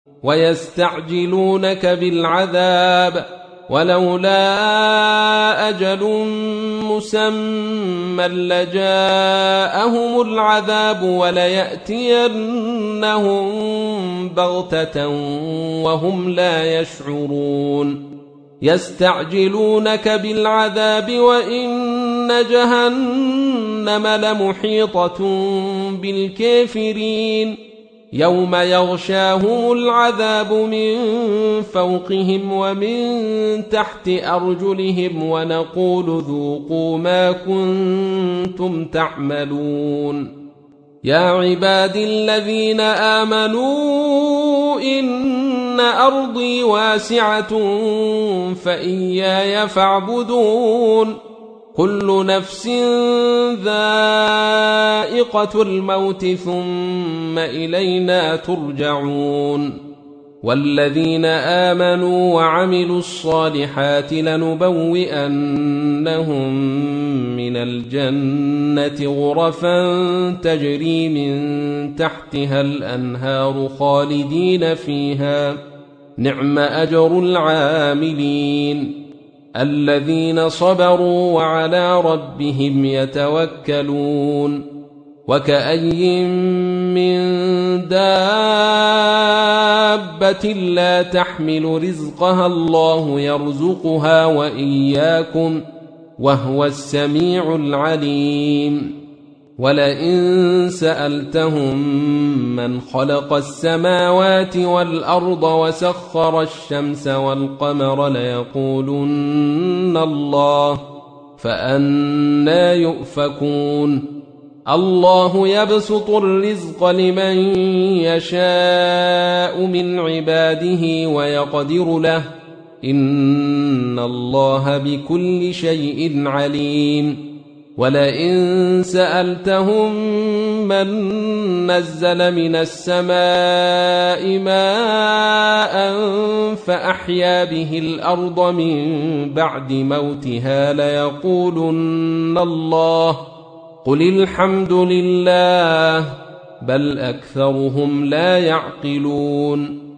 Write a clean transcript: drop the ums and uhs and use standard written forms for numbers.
ويستعجلونك بالعذاب ولولا أجل مسمى لجاءهم العذاب وليأتينهم بغتة وهم لا يشعرون يستعجلونك بالعذاب وإن جهنم لمحيطة بالكافرين يوم يغشاهم العذاب من فوقهم ومن تحت أرجلهم ونقول ذوقوا ما كنتم تعملون يا عبادي الذين آمنوا إن أرضي واسعة فإياي فاعبدون كل نفس ذائقة الموت ثم إلينا ترجعون والذين آمنوا وعملوا الصالحات لنبوئنهم من الجنة غرفا تجري من تحتها الأنهار خالدين فيها نعم أجر العاملين الذين صبروا وعلى ربهم يتوكلون وكأي من دابة لا تحمل رزقها الله يرزقها وإياكم وهو السميع العليم ولئن سألتهم من خلق السماوات والأرض وسخر الشمس والقمر ليقولن الله فأنى يؤفكون الله يبسط الرزق لمن يشاء من عباده ويقدر له إن الله بكل شيء عليم ولئن سألتهم من نزل من السماء ماء فأحيا به الأرض من بعد موتها ليقولن الله قل الحمد لله بل أكثرهم لا يعقلون